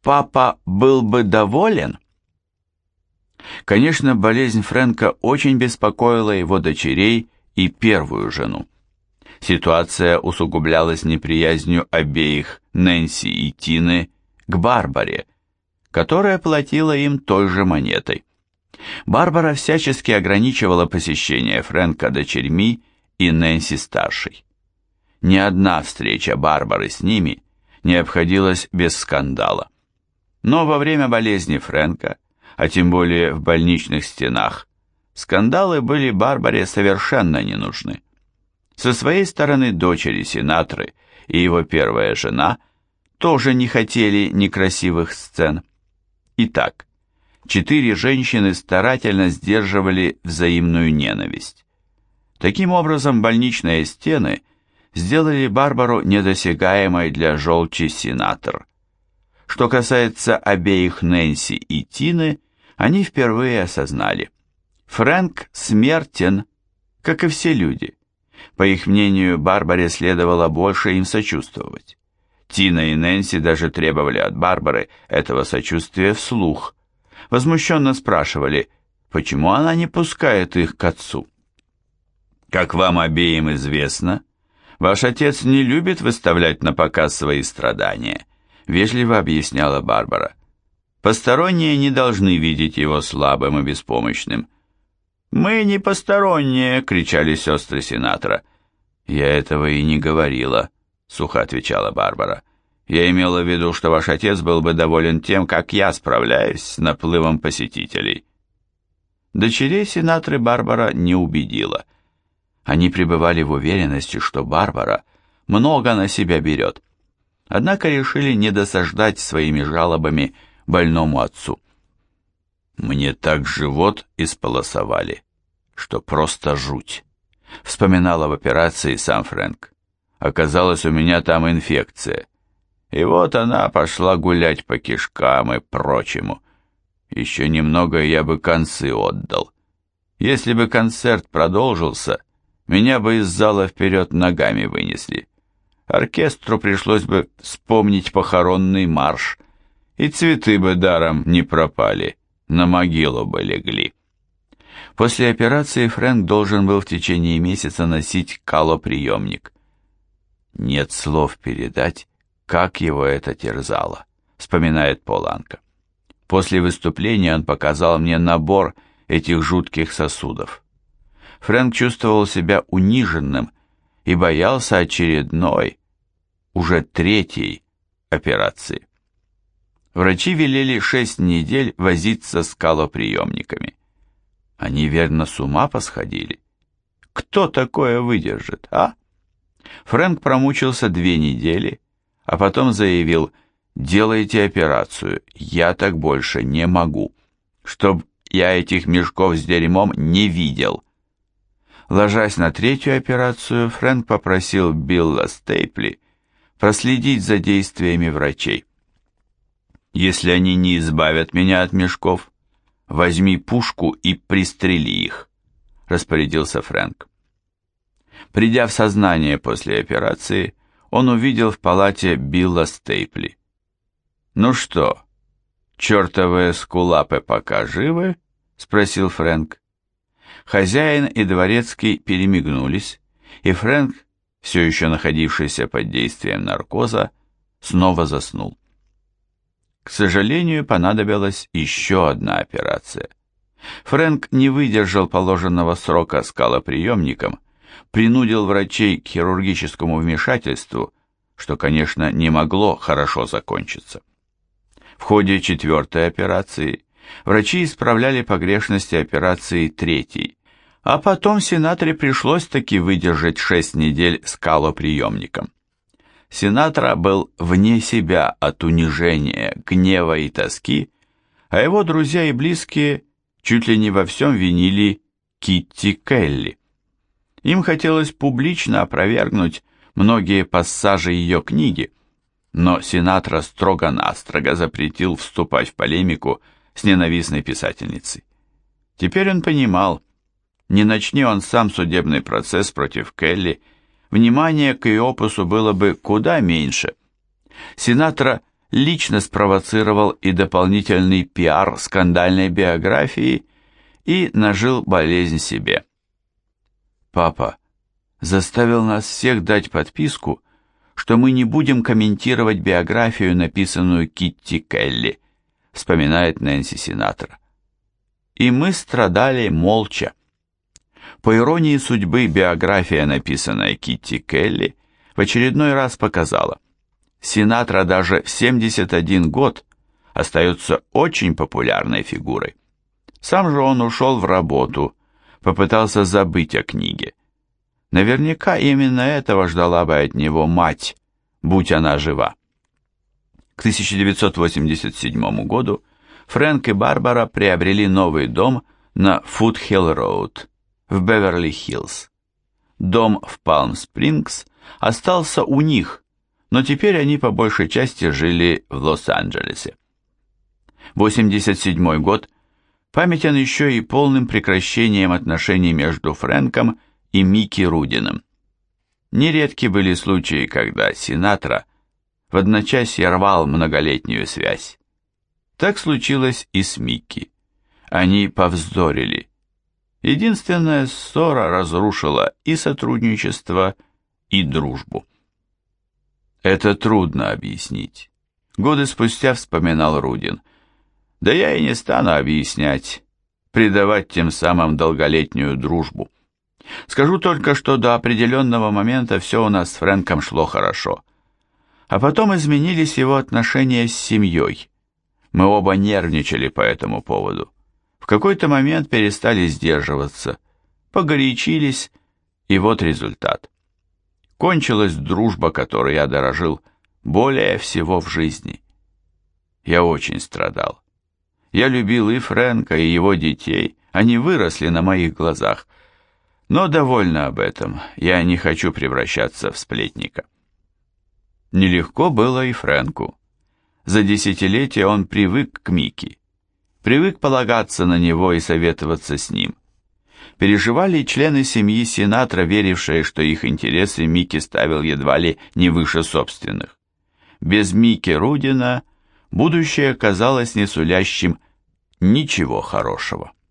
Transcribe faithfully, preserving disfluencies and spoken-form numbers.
папа был бы доволен? Конечно, болезнь Фрэнка очень беспокоила его дочерей и первую жену. Ситуация усугублялась неприязнью обеих, Нэнси и Тины, к Барбаре, которая платила им той же монетой. Барбара всячески ограничивала посещение Фрэнка дочерьми и Нэнси-старшей. Ни одна встреча Барбары с ними не обходилась без скандала. Но во время болезни Фрэнка, а тем более в больничных стенах, скандалы были Барбаре совершенно не нужны. Со своей стороны дочери Синатры и его первая жена тоже не хотели некрасивых сцен. Итак, четыре женщины старательно сдерживали взаимную ненависть. Таким образом, больничные стены сделали Барбару недосягаемой для желчи Синатр. Что касается обеих Нэнси и Тины, они впервые осознали: Фрэнк смертен, как и все люди. По их мнению, Барбаре следовало больше им сочувствовать. Тина и Нэнси даже требовали от Барбары этого сочувствия вслух. Возмущенно спрашивали, почему она не пускает их к отцу. «Как вам обеим известно, ваш отец не любит выставлять на показ свои страдания», вежливо объясняла Барбара. «Посторонние не должны видеть его слабым и беспомощным». «Мы не посторонние!» — кричали сестры Синатра. «Я этого и не говорила», — сухо отвечала Барбара. «Я имела в виду, что ваш отец был бы доволен тем, как я справляюсь с наплывом посетителей». Дочерей Синатры Барбара не убедила. Они пребывали в уверенности, что Барбара много на себя берет. Однако решили не досаждать своими жалобами больному отцу. «Мне так живот исполосовали, что просто жуть», — вспоминал об операции сам Фрэнк. «Оказалось, у меня там инфекция. И вот она пошла гулять по кишкам и прочему. Еще немного, и я бы концы отдал. Если бы концерт продолжился, меня бы из зала вперед ногами вынесли. Оркестру пришлось бы вспомнить похоронный марш, и цветы бы даром не пропали, на могилу бы легли». После операции Фрэнк должен был в течение месяца носить калоприемник. «Нет слов передать, как его это терзало», — вспоминает Пол Анка. «После выступления он показал мне набор этих жутких сосудов. Фрэнк чувствовал себя униженным и боялся очередной, уже третьей операции. Врачи велели шесть недель возиться с калоприемниками. Они, верно, с ума посходили. Кто такое выдержит, а? Фрэнк промучился две недели, а потом заявил: «Делайте операцию, я так больше не могу, чтоб я этих мешков с дерьмом не видел». Ложась на третью операцию, Фрэнк попросил Билла Стейпли проследить за действиями врачей. «Если они не избавят меня от мешков, возьми пушку и пристрели их», — распорядился Фрэнк. Придя в сознание после операции, он увидел в палате Билла Стейпли. «Ну что, чертовы эскулапы пока живы?» — спросил Фрэнк. Хозяин и дворецкий перемигнулись, и Фрэнк, все еще находившийся под действием наркоза, снова заснул. К сожалению, понадобилась еще одна операция. Фрэнк не выдержал положенного срока с калоприемником, принудил врачей к хирургическому вмешательству, что, конечно, не могло хорошо закончиться. В ходе четвертой операции врачи исправляли погрешности операции третьей, а потом Синатре пришлось таки выдержать шесть недель с калоприемником. Синатра был вне себя от унижения, гнева и тоски, а его друзья и близкие чуть ли не во всем винили Китти Келли. Им хотелось публично опровергнуть многие пассажи ее книги, но Синатра строго-настрого запретил вступать в полемику с ненавистной писательницей. Теперь он понимал, не начни он сам судебный процесс против Келли, внимания к ее опусу было бы куда меньше. Синатра лично спровоцировал и дополнительный пиар скандальной биографии и нажил болезнь себе. Папа заставил нас всех дать подписку, что мы не будем комментировать биографию, написанную Китти Келли, вспоминает Нэнси Синатра. И мы страдали молча. По иронии судьбы, биография, написанная Китти Келли, в очередной раз показала, Синатра даже в семьдесят один год остается очень популярной фигурой. Сам же он ушел в работу, попытался забыть о книге. Наверняка именно этого ждала бы от него мать, будь она жива. К тысяча девятьсот восемьдесят седьмому году Фрэнк и Барбара приобрели новый дом на Фудхилл-роуд в Беверли-Хиллз. Дом в Палм-Спрингс остался у них, но теперь они по большей части жили в Лос-Анджелесе. восемьдесят седьмой год памятен еще и полным прекращением отношений между Фрэнком и Микки Рудином. Нередки были случаи, когда Синатра в одночасье рвал многолетнюю связь. Так случилось и с Микки. Они повздорили. Единственная ссора разрушила и сотрудничество, и дружбу. Это трудно объяснить. Годы спустя вспоминал Рудин. Да я и не стану объяснять, предавать тем самым долголетнюю дружбу. Скажу только, что до определенного момента все у нас с Фрэнком шло хорошо. А потом изменились его отношения с семьей. Мы оба нервничали по этому поводу. В какой-то момент перестали сдерживаться, погорячились, и вот результат. Кончилась дружба, которой я дорожил более всего в жизни. Я очень страдал. Я любил и Фрэнка, и его детей, они выросли на моих глазах. Но довольно об этом, я не хочу превращаться в сплетника. Нелегко было и Фрэнку. За десятилетия он привык к Микки, привык полагаться на него и советоваться с ним. Переживали и члены семьи Синатра, верившие, что их интересы Микки ставил едва ли не выше собственных. Без Микки Рудина будущее казалось не сулящим ничего хорошего.